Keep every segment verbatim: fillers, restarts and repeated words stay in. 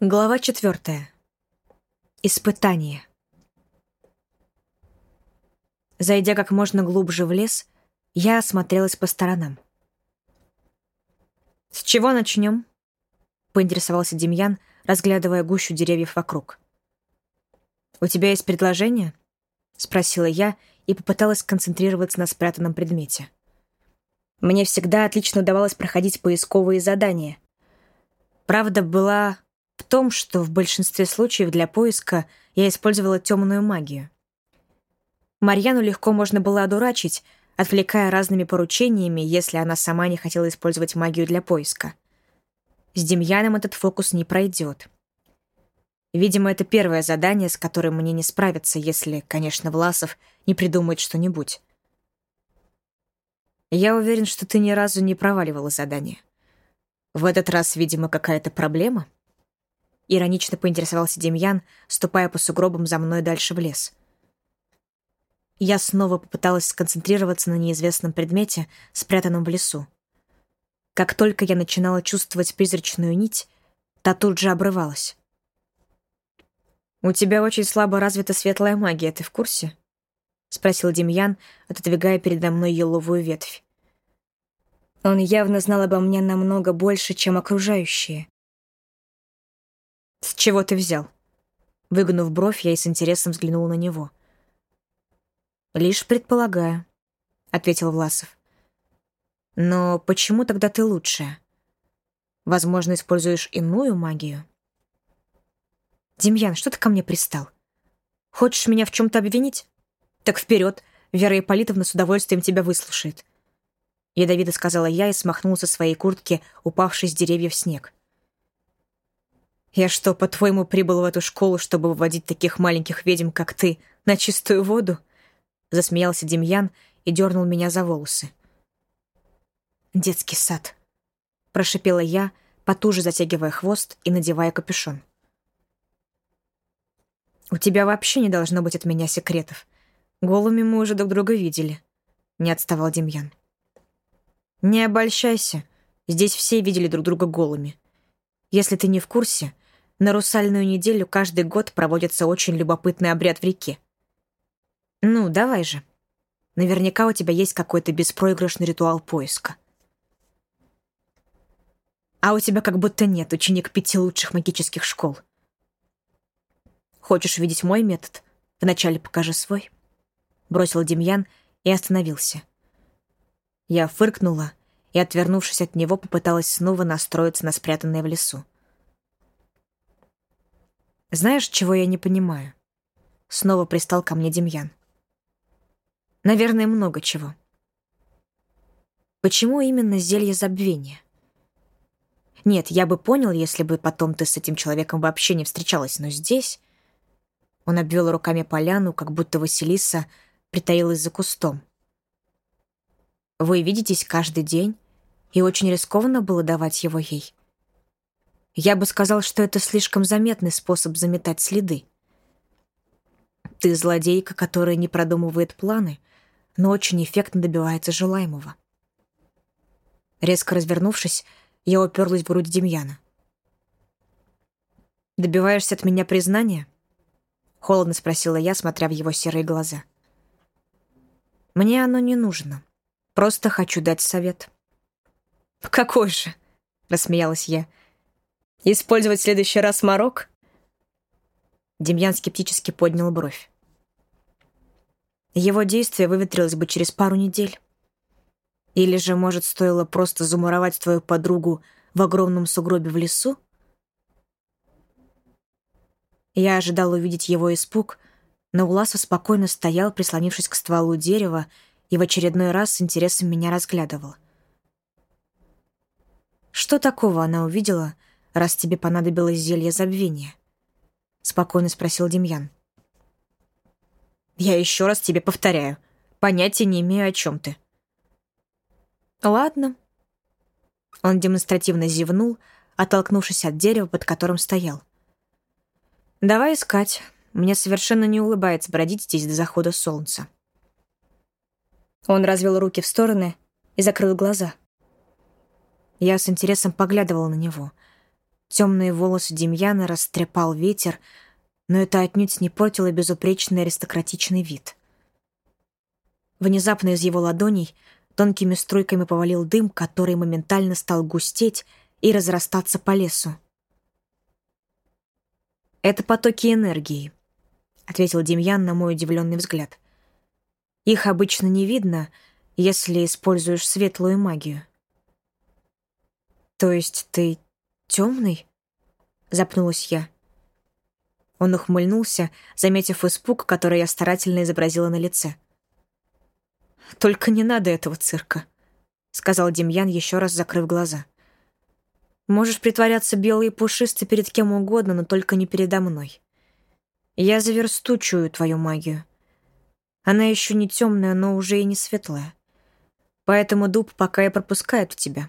Глава четвертая. Испытание. Зайдя как можно глубже в лес, я осмотрелась по сторонам. «С чего начнем?» — поинтересовался Демьян, разглядывая гущу деревьев вокруг. «У тебя есть предложение?» — спросила я и попыталась сконцентрироваться на спрятанном предмете. Мне всегда отлично удавалось проходить поисковые задания. Правда была в том, что в большинстве случаев для поиска я использовала темную магию. Марьяну легко можно было одурачить, отвлекая разными поручениями, если она сама не хотела использовать магию для поиска. С Демьяном этот фокус не пройдет. Видимо, это первое задание, с которым мне не справиться, если, конечно, Власов не придумает что-нибудь. Я уверен, что ты ни разу не проваливала задание. В этот раз, видимо, какая-то проблема? Иронично поинтересовался Демьян, ступая по сугробам за мной дальше в лес. Я снова попыталась сконцентрироваться на неизвестном предмете, спрятанном в лесу. Как только я начинала чувствовать призрачную нить, та тут же обрывалась. «У тебя очень слабо развита светлая магия, ты в курсе?» — спросил Демьян, отодвигая передо мной еловую ветвь. Он явно знал обо мне намного больше, чем окружающие. «С чего ты взял?» Выгнув бровь, я и с интересом взглянула на него. «Лишь предполагаю», — ответил Власов. «Но почему тогда ты лучшая? Возможно, используешь иную магию?» «Демьян, что ты ко мне пристал? Хочешь меня в чем-то обвинить? Так вперед, Вера Ипполитовна с удовольствием тебя выслушает», — ядовито сказала я и смахнула со своей куртки упавший с деревьев снег. «Я что, по-твоему, прибыл в эту школу, чтобы выводить таких маленьких ведьм, как ты, на чистую воду?» Засмеялся Демьян и дернул меня за волосы. «Детский сад», — прошипела я, потуже затягивая хвост и надевая капюшон. «У тебя вообще не должно быть от меня секретов. Голыми мы уже друг друга видели», — не отставал Демьян. «Не обольщайся, здесь все видели друг друга голыми. Если ты не в курсе, на русальную неделю каждый год проводится очень любопытный обряд в реке. Ну, давай же. Наверняка у тебя есть какой-то беспроигрышный ритуал поиска. А у тебя как будто нет, ученик пяти лучших магических школ. Хочешь увидеть мой метод? Вначале покажи свой. Бросил Демьян и остановился. Я фыркнула и, отвернувшись от него, попыталась снова настроиться на спрятанное в лесу. «Знаешь, чего я не понимаю?» Снова пристал ко мне Демьян. «Наверное, много чего. Почему именно зелье забвения? Нет, я бы понял, если бы потом ты с этим человеком вообще не встречалась, но здесь...» Он обвел руками поляну, как будто Василиса притаилась за кустом. «Вы видитесь каждый день, и очень рискованно было давать его ей. Я бы сказал, что это слишком заметный способ заметать следы. Ты злодейка, которая не продумывает планы, но очень эффектно добивается желаемого». Резко развернувшись, я уперлась в грудь Демьяна. «Добиваешься от меня признания?» — холодно спросила я, смотря в его серые глаза. «Мне оно не нужно. Просто хочу дать совет». «Какой же?» — рассмеялась я. «Использовать в следующий раз морок?» Демьян скептически поднял бровь. «Его действие выветрилось бы через пару недель. Или же, может, стоило просто замуровать твою подругу в огромном сугробе в лесу?» Я ожидала увидеть его испуг, но Власов спокойно стоял, прислонившись к стволу дерева, и в очередной раз с интересом меня разглядывал. «Что такого она увидела, раз тебе понадобилось зелье забвения?» — спокойно спросил Демьян. «Я еще раз тебе повторяю. Понятия не имею, о чем ты». «Ладно». Он демонстративно зевнул, оттолкнувшись от дерева, под которым стоял. «Давай искать. Мне совершенно не улыбается бродить здесь до захода солнца». Он развел руки в стороны и закрыл глаза. Я с интересом поглядывала на него. Темные волосы Демьяна растрепал ветер, но это отнюдь не портило безупречный аристократичный вид. Внезапно из его ладоней тонкими струйками повалил дым, который моментально стал густеть и разрастаться по лесу. «Это потоки энергии», — ответил Демьян на мой удивленный взгляд. «Их обычно не видно, если используешь светлую магию». «То есть ты темный?» — запнулась я. Он ухмыльнулся, заметив испуг, который я старательно изобразила на лице. «Только не надо этого цирка», — сказал Демьян, еще раз закрыв глаза. «Можешь притворяться белой и пушистой перед кем угодно, но только не передо мной. Я заверстучую твою магию. Она еще не темная, но уже и не светлая. Поэтому дуб пока и пропускает в тебя».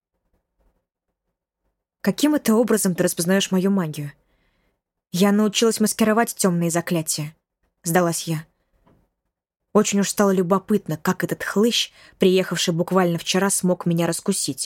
«Каким это образом ты распознаешь мою магию?» «Я научилась маскировать темные заклятия», — сдалась я. Очень уж стало любопытно, как этот хлыщ, приехавший буквально вчера, смог меня раскусить.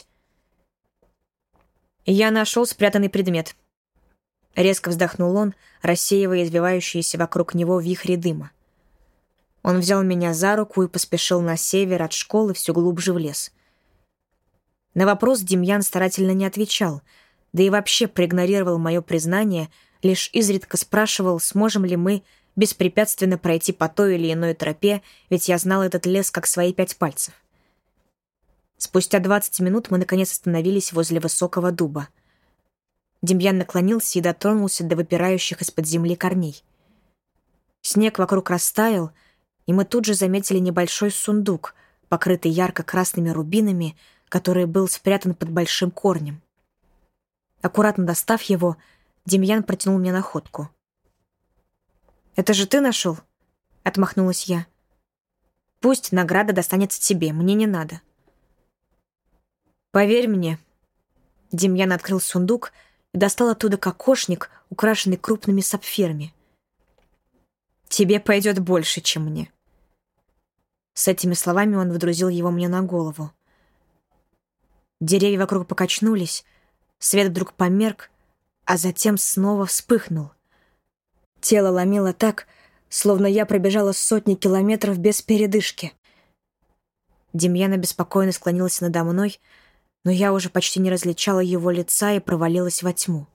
«Я нашел спрятанный предмет». Резко вздохнул он, рассеивая извивающиеся вокруг него вихри дыма. Он взял меня за руку и поспешил на север от школы все глубже в лес. На вопрос Демьян старательно не отвечал, да и вообще проигнорировал мое признание, лишь изредка спрашивал, сможем ли мы беспрепятственно пройти по той или иной тропе, ведь я знал этот лес как свои пять пальцев. Спустя двадцать минут мы наконец остановились возле высокого дуба. Демьян наклонился и дотронулся до выпирающих из-под земли корней. Снег вокруг растаял, и мы тут же заметили небольшой сундук, покрытый ярко-красными рубинами, который был спрятан под большим корнем. Аккуратно достав его, Демьян протянул мне находку. «Это же ты нашел?» — отмахнулась я. «Пусть награда достанется тебе, мне не надо». «Поверь мне». Демьян открыл сундук и достал оттуда кокошник, украшенный крупными сапфирами. «Тебе пойдет больше, чем мне». С этими словами он водрузил его мне на голову. Деревья вокруг покачнулись, свет вдруг померк, а затем снова вспыхнул. Тело ломило так, словно я пробежала сотни километров без передышки. Демьян обеспокоенно склонился надо мной, но я уже почти не различала его лица и провалилась во тьму.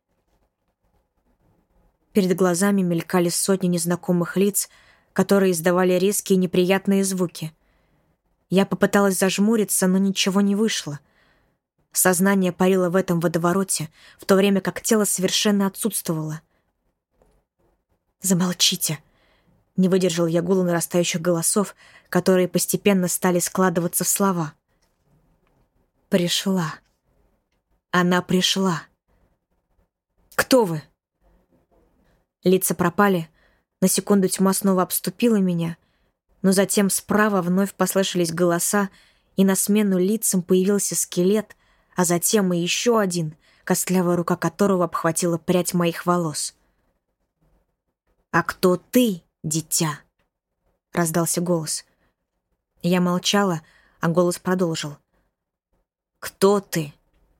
Перед глазами мелькали сотни незнакомых лиц, которые издавали резкие неприятные звуки. Я попыталась зажмуриться, но ничего не вышло. Сознание парило в этом водовороте, в то время как тело совершенно отсутствовало. «Замолчите!» — не выдержал я гула нарастающих голосов, которые постепенно стали складываться в слова. «Пришла. Она пришла. Кто вы?» Лица пропали, на секунду тьма снова обступила меня, но затем справа вновь послышались голоса, и на смену лицам появился скелет, а затем и еще один, костлявая рука которого обхватила прядь моих волос. «А кто ты, дитя?» — раздался голос. Я молчала, а голос продолжил. «Кто ты?»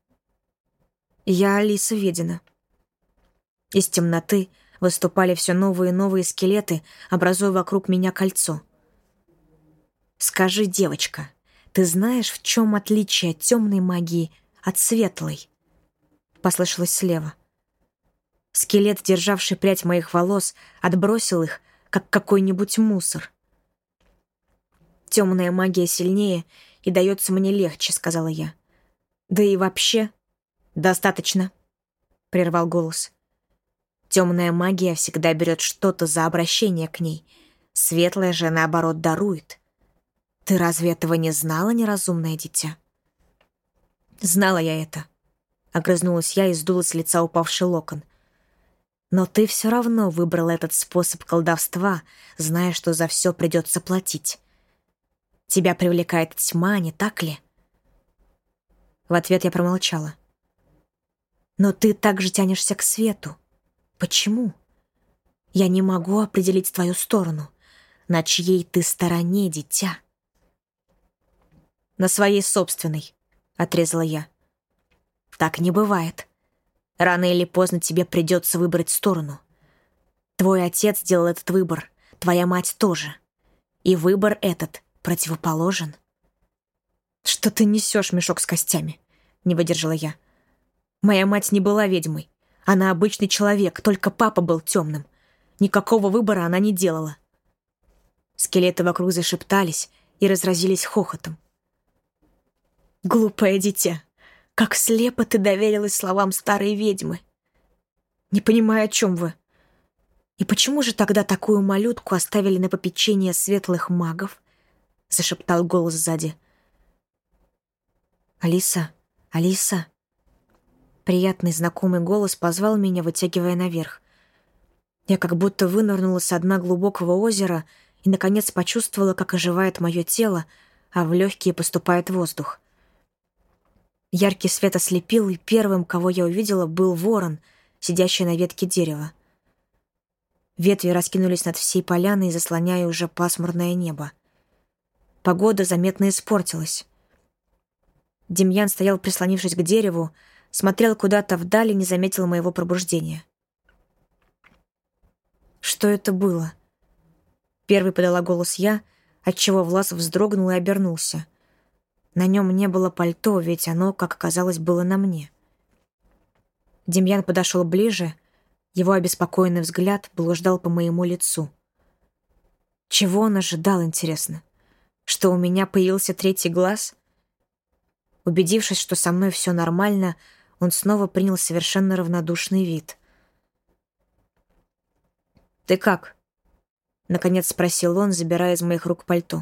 «Я Алиса Ведина». Из темноты выступали все новые и новые скелеты, образуя вокруг меня кольцо. «Скажи, девочка, ты знаешь, в чем отличие темной магии от светлой?» Послышалось слева. Скелет, державший прядь моих волос, отбросил их, как какой-нибудь мусор. «Темная магия сильнее и дается мне легче», — сказала я. «Да и вообще...» «Достаточно», — прервал голос. «Темная магия всегда берет что-то за обращение к ней. Светлая же, наоборот, дарует. Ты разве этого не знала, неразумное дитя?» «Знала я это», — огрызнулась я и сдула с лица упавший локон. «Но ты все равно выбрала этот способ колдовства, зная, что за все придется платить. Тебя привлекает тьма, не так ли?» В ответ я промолчала. «Но ты также тянешься к свету. Почему? Я не могу определить твою сторону. На чьей ты стороне, дитя?» «На своей собственной», — отрезала я. «Так не бывает», Рано или поздно тебе придется выбрать сторону. Твой отец сделал этот выбор, твоя мать тоже. И выбор этот противоположен. «Что ты несешь, мешок с костями?» — не выдержала я. «Моя мать не была ведьмой. Она обычный человек, только папа был темным. Никакого выбора она не делала». Скелеты вокруг зашептались и разразились хохотом. «Глупое дитя, как слепо ты доверилась словам старой ведьмы. Не понимаю, о чем вы. И почему же тогда такую малютку оставили на попечение светлых магов?» — зашептал голос сзади. «Алиса, Алиса!» Приятный знакомый голос позвал меня, вытягивая наверх. Я как будто вынырнула со дна глубокого озера и, наконец, почувствовала, как оживает мое тело, а в легкие поступает воздух. Яркий свет ослепил, и первым, кого я увидела, был ворон, сидящий на ветке дерева. Ветви раскинулись над всей поляной, заслоняя уже пасмурное небо. Погода заметно испортилась. Демьян стоял, прислонившись к дереву, смотрел куда-то вдаль и не заметил моего пробуждения. «Что это было?» Первый подала голос я, отчего Влас вздрогнул и обернулся. На нем не было пальто, ведь оно, как оказалось, было на мне. Демьян подошел ближе, его обеспокоенный взгляд блуждал по моему лицу. Чего он ожидал, интересно? Что у меня появился третий глаз? Убедившись, что со мной все нормально, он снова принял совершенно равнодушный вид. «Ты как?» — наконец спросил он, забирая из моих рук пальто.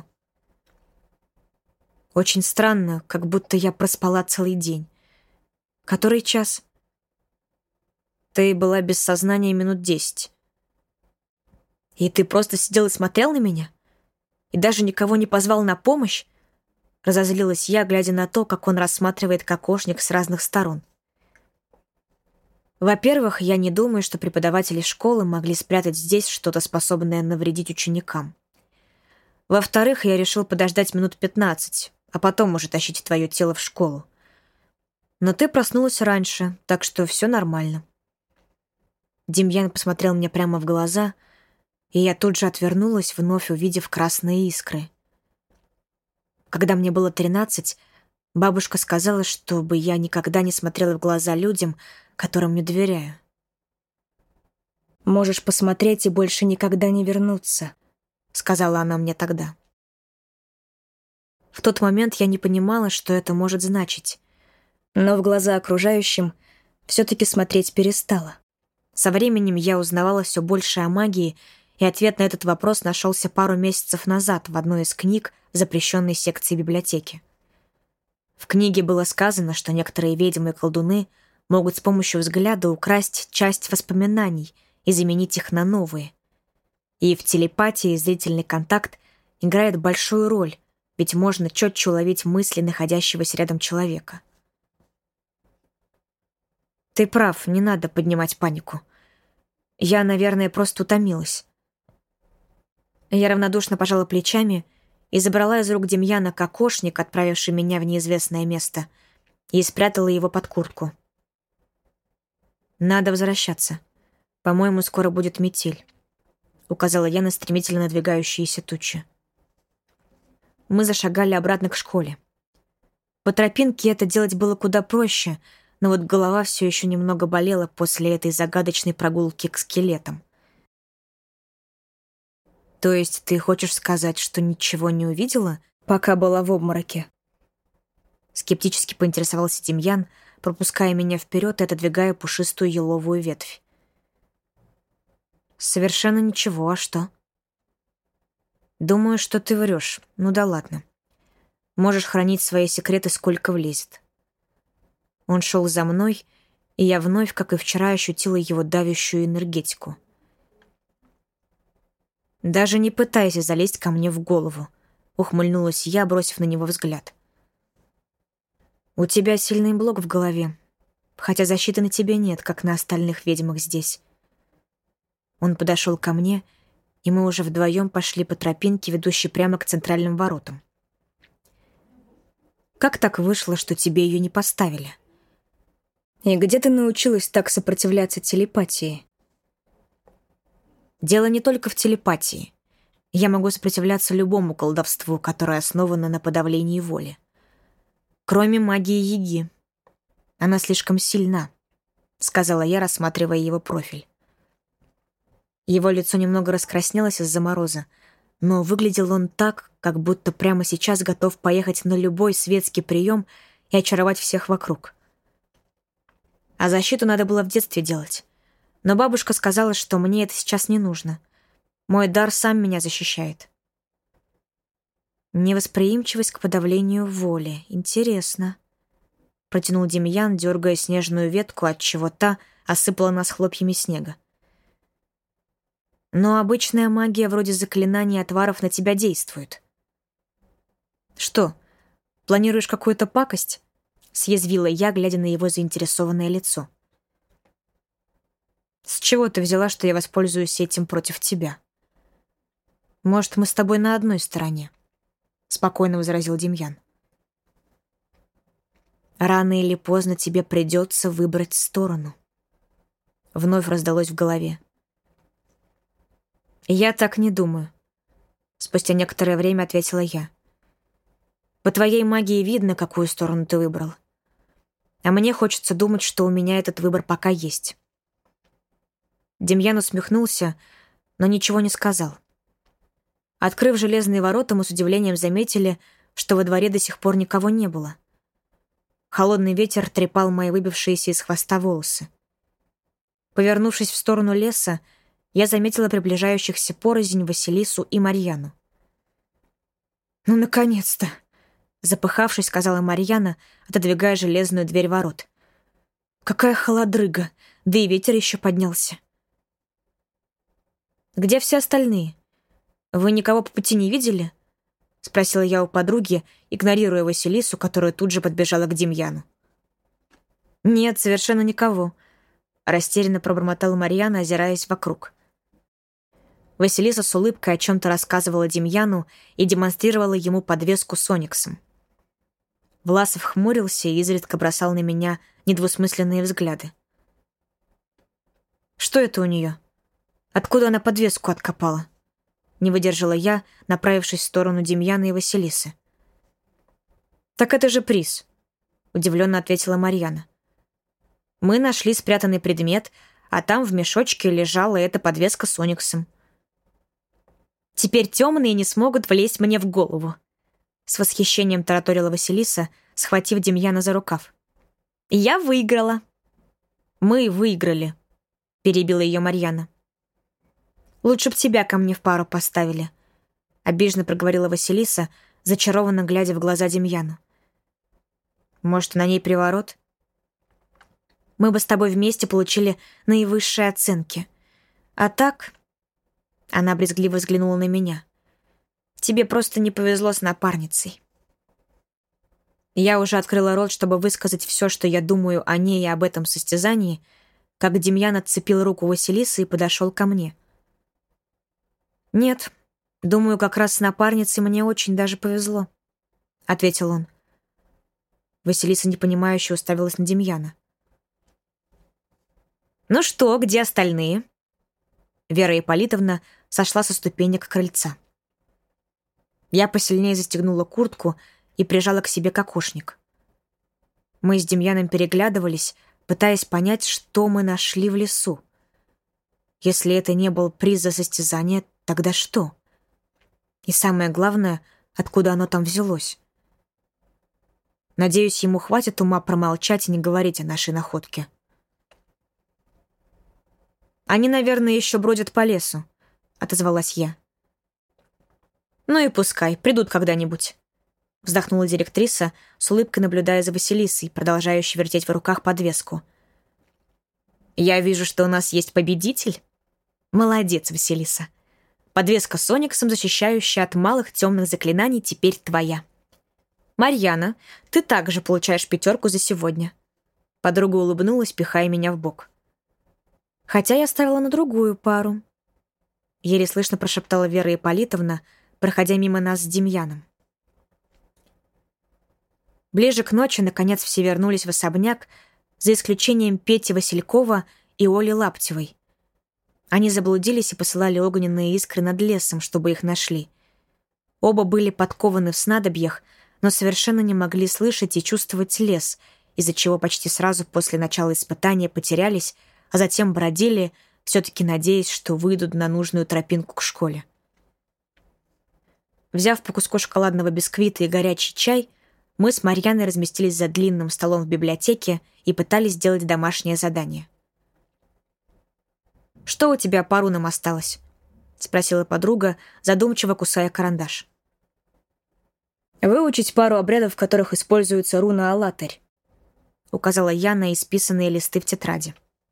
«Очень странно, как будто я проспала целый день. Который час?» «Ты была без сознания минут десять. И ты просто сидел и смотрел на меня? И даже никого не позвал на помощь?» Разозлилась я, глядя на то, как он рассматривает кокошник с разных сторон. Во-первых, я не думаю, что преподаватели школы могли спрятать здесь что-то, способное навредить ученикам. Во-вторых, я решил подождать минут пятнадцать, а потом уже тащить твое тело в школу. Но ты проснулась раньше, так что все нормально. Демьян посмотрел мне прямо в глаза, и я тут же отвернулась, вновь увидев красные искры. Когда мне было тринадцать, бабушка сказала, чтобы я никогда не смотрела в глаза людям, которым не доверяю. «Можешь посмотреть и больше никогда не вернуться», — сказала она мне тогда. В тот момент я не понимала, что это может значить, но в глаза окружающим все-таки смотреть перестала. Со временем я узнавала все больше о магии, и ответ на этот вопрос нашелся пару месяцев назад в одной из книг запрещенной секции библиотеки. В книге было сказано, что некоторые ведьмы и колдуны могут с помощью взгляда украсть часть воспоминаний и заменить их на новые. И в телепатии зрительный контакт играет большую роль, ведь можно четче уловить мысли находящегося рядом человека. Ты прав, не надо поднимать панику. Я, наверное, просто утомилась. Я равнодушно пожала плечами и забрала из рук Демьяна кокошник, отправивший меня в неизвестное место, и спрятала его под куртку. «Надо возвращаться. По-моему, скоро будет метель», — указала я на стремительно надвигающиеся тучи. Мы зашагали обратно к школе. По тропинке это делать было куда проще, но вот голова все еще немного болела после этой загадочной прогулки к скелетам. «То есть ты хочешь сказать, что ничего не увидела, пока была в обмороке?» Скептически поинтересовался Демьян, пропуская меня вперед и отодвигая пушистую еловую ветвь. «Совершенно ничего, а что?» «Думаю, что ты врешь. Ну да ладно. Можешь хранить свои секреты, сколько влезет». Он шел за мной, и я вновь, как и вчера, ощутила его давящую энергетику. «Даже не пытайся залезть ко мне в голову», — ухмыльнулась я, бросив на него взгляд. «У тебя сильный блок в голове, хотя защиты на тебе нет, как на остальных ведьмах здесь». Он подошел ко мне, и мы уже вдвоем пошли по тропинке, ведущей прямо к центральным воротам. «Как так вышло, что тебе ее не поставили?» И где ты научилась так сопротивляться телепатии? Дело не только в телепатии. Я могу сопротивляться любому колдовству, которое основано на подавлении воли. Кроме магии Яги. Она слишком сильна, сказала я, рассматривая его профиль. Его лицо немного раскраснелось из-за мороза, но выглядел он так, как будто прямо сейчас готов поехать на любой светский прием и очаровать всех вокруг. А защиту надо было в детстве делать. Но бабушка сказала, что мне это сейчас не нужно. Мой дар сам меня защищает. Невосприимчивость к подавлению воли. Интересно. Протянул Демьян, дергая снежную ветку, отчего та осыпала нас хлопьями снега. Но обычная магия вроде заклинаний и отваров на тебя действует. Что, планируешь какую-то пакость? Съязвила я, глядя на его заинтересованное лицо. С чего ты взяла, что я воспользуюсь этим против тебя? Может, мы с тобой на одной стороне? Спокойно возразил Демьян. Рано или поздно тебе придется выбрать сторону. Вновь раздалось в голове. Я так не думаю. Спустя некоторое время ответила я. По твоей магии видно, какую сторону ты выбрал. А мне хочется думать, что у меня этот выбор пока есть. Демьян усмехнулся, но ничего не сказал. Открыв железные ворота, мы с удивлением заметили, что во дворе до сих пор никого не было. Холодный ветер трепал мои выбившиеся из хвоста волосы. Повернувшись в сторону леса, я заметила приближающихся порознь Василису и Марьяну. «Ну, наконец-то!» — запыхавшись, сказала Марьяна, отодвигая железную дверь ворот. «Какая холодрыга! Да и ветер еще поднялся!» «Где все остальные? Вы никого по пути не видели?» — спросила я у подруги, игнорируя Василису, которая тут же подбежала к Демьяну. «Нет, совершенно никого», — растерянно пробормотала Марьяна, озираясь вокруг. Василиса с улыбкой о чем-то рассказывала Демьяну и демонстрировала ему подвеску с ониксом. Власов хмурился и изредка бросал на меня недвусмысленные взгляды. «Что это у нее? Откуда она подвеску откопала?» Не выдержала я, направившись в сторону Демьяна и Василисы. «Так это же приз», — удивленно ответила Марьяна. «Мы нашли спрятанный предмет, а там в мешочке лежала эта подвеска с ониксом. Теперь темные не смогут влезть мне в голову», — с восхищением тараторила Василиса, схватив Демьяна за рукав. «Я выиграла». «Мы выиграли», — перебила ее Марьяна. «Лучше б тебя ко мне в пару поставили», — обиженно проговорила Василиса, зачарованно глядя в глаза Демьяну. «Может, на ней приворот? Мы бы с тобой вместе получили наивысшие оценки. А так...» Она брезгливо взглянула на меня. «Тебе просто не повезло с напарницей». Я уже открыла рот, чтобы высказать все, что я думаю о ней и об этом состязании, как Демьян отцепил руку Василисы и подошел ко мне. «Нет, думаю, как раз с напарницей мне очень даже повезло», — ответил он. Василиса непонимающе уставилась на Демьяна. «Ну что, где остальные?» Вера Ипполитовна сошла со ступенек крыльца. Я посильнее застегнула куртку и прижала к себе кокошник. Мы с Демьяном переглядывались, пытаясь понять, что мы нашли в лесу. Если это не был приз за состязание, тогда что? И самое главное, откуда оно там взялось? Надеюсь, ему хватит ума промолчать и не говорить о нашей находке. «Они, наверное, еще бродят по лесу», — отозвалась я. «Ну и пускай, придут когда-нибудь», — вздохнула директриса, с улыбкой наблюдая за Василисой, продолжающей вертеть в руках подвеску. «Я вижу, что у нас есть победитель. Молодец, Василиса. Подвеска с ониксом, защищающая от малых темных заклинаний, теперь твоя. Марьяна, ты также получаешь пятерку за сегодня». Подруга улыбнулась, пихая меня в бок. «Хотя я ставила на другую пару», — еле слышно прошептала Вера Ипполитовна, проходя мимо нас с Демьяном. Ближе к ночи, наконец, все вернулись в особняк, за исключением Пети Василькова и Оли Лаптевой. Они заблудились и посылали огненные искры над лесом, чтобы их нашли. Оба были подкованы в снадобьях, но совершенно не могли слышать и чувствовать лес, из-за чего почти сразу после начала испытания потерялись, а затем бродили, все-таки надеясь, что выйдут на нужную тропинку к школе. Взяв по куску шоколадного бисквита и горячий чай, мы с Марьяной разместились за длинным столом в библиотеке и пытались сделать домашнее задание. «Что у тебя по рунам осталось?» — спросила подруга, задумчиво кусая карандаш. «Выучить пару обрядов, в которых используется руна «АллатРь», — указала я на исписанные листы в тетради.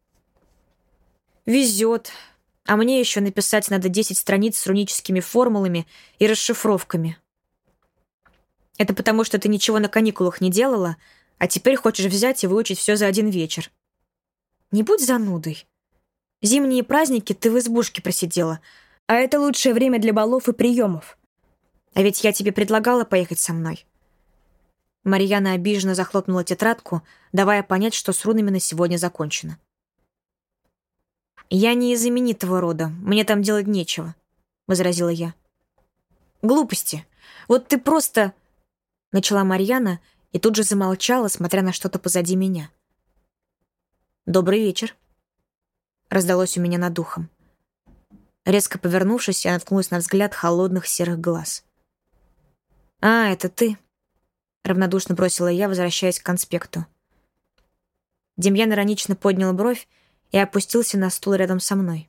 «Везет. А мне еще написать надо десять страниц с руническими формулами и расшифровками. Это потому, что ты ничего на каникулах не делала, а теперь хочешь взять и выучить все за один вечер. Не будь занудой. Зимние праздники ты в избушке просидела, а это лучшее время для балов и приемов. А ведь я тебе предлагала поехать со мной». Марьяна обиженно захлопнула тетрадку, давая понять, что с рунами на сегодня закончено. «Я не из именитого рода, мне там делать нечего», — возразила я. «Глупости. Вот ты просто...» — начала Марьяна и тут же замолчала, смотря на что-то позади меня. «Добрый вечер», — раздалось у меня над ухом. Резко повернувшись, я наткнулась на взгляд холодных серых глаз. «А, это ты», — равнодушно бросила я, возвращаясь к конспекту. Демьян иронично поднял бровь и опустился на стул рядом со мной.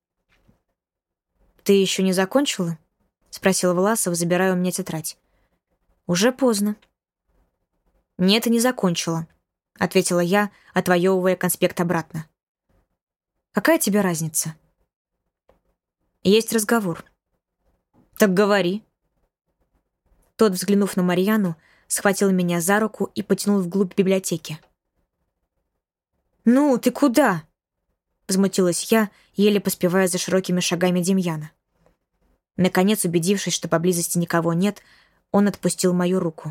«Ты еще не закончила?» — спросил Власов, забирая у меня тетрадь. «Уже поздно». «Нет, и не закончила», — ответила я, отвоевывая конспект обратно. «Какая тебе разница?» «Есть разговор». «Так говори». Тот, взглянув на Марьяну, схватил меня за руку и потянул вглубь библиотеки. «Ну, ты куда?» — возмутилась я, еле поспевая за широкими шагами Демьяна. Наконец, убедившись, что поблизости никого нет, он отпустил мою руку.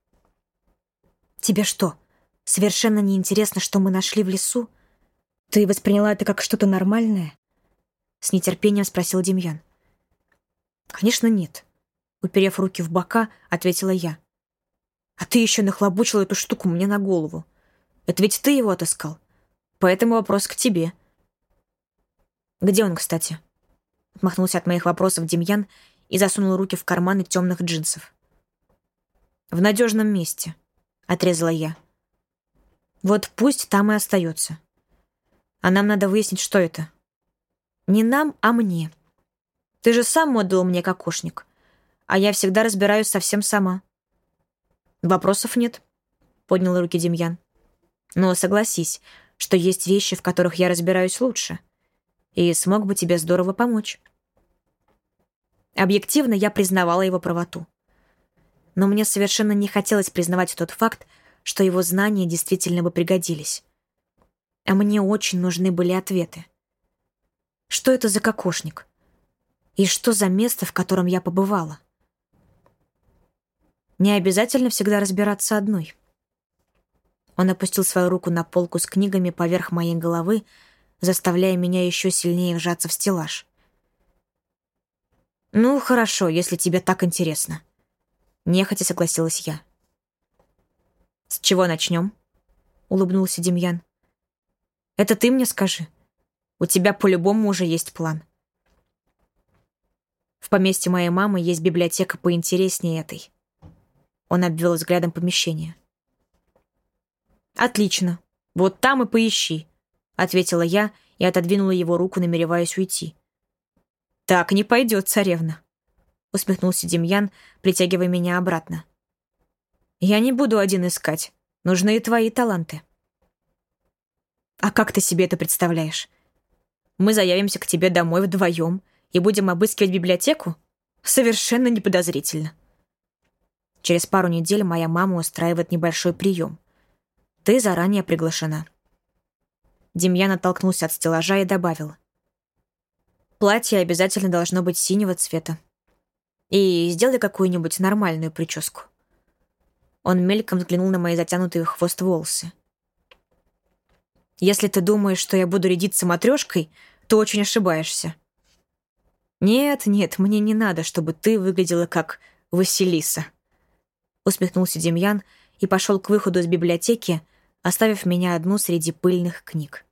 «Тебе что, совершенно неинтересно, что мы нашли в лесу? Ты восприняла это как что-то нормальное?» — с нетерпением спросил Демьян. «Конечно, нет», — уперев руки в бока, ответила я. «А ты еще нахлобучила эту штуку мне на голову. Это ведь ты его отыскал. Поэтому вопрос к тебе». «Где он, кстати?» — отмахнулся от моих вопросов Демьян и засунул руки в карманы темных джинсов. «В надежном месте», — отрезала я. «Вот пусть там и остается. А нам надо выяснить, что это. Не нам, а мне. Ты же сам отдал мне кокошник, а я всегда разбираюсь совсем сама». «Вопросов нет», — поднял руки Демьян. «Но согласись, что есть вещи, в которых я разбираюсь лучше, и смог бы тебе здорово помочь». Объективно я признавала его правоту. Но мне совершенно не хотелось признавать тот факт, что его знания действительно бы пригодились. А мне очень нужны были ответы. Что это за кокошник? И что за место, в котором я побывала? Не обязательно всегда разбираться одной. Он опустил свою руку на полку с книгами поверх моей головы, заставляя меня еще сильнее вжаться в стеллаж. «Ну, хорошо, если тебе так интересно», — нехотя согласилась я. «С чего начнем?» — улыбнулся Демьян. «Это ты мне скажи. У тебя по-любому уже есть план». «В поместье моей мамы есть библиотека поинтереснее этой». Он обвел взглядом помещение. «Отлично. Вот там и поищи», — ответила я и отодвинула его руку, намереваясь уйти. «Так не пойдет, царевна», — усмехнулся Демьян, притягивая меня обратно. «Я не буду один искать. Нужны и твои таланты». «А как ты себе это представляешь? Мы заявимся к тебе домой вдвоем и будем обыскивать библиотеку? Совершенно неподозрительно. Через пару недель моя мама устраивает небольшой прием. Ты заранее приглашена». Демьян оттолкнулся от стеллажа и добавил. «Платье обязательно должно быть синего цвета. И сделай какую-нибудь нормальную прическу». Он мельком взглянул на мои затянутые в хвост волосы. Если ты думаешь, что я буду рядиться матрешкой, то очень ошибаешься. Нет, нет, мне не надо, чтобы ты выглядела как Василиса. Усмехнулся Демьян и пошел к выходу из библиотеки, оставив меня одну среди пыльных книг.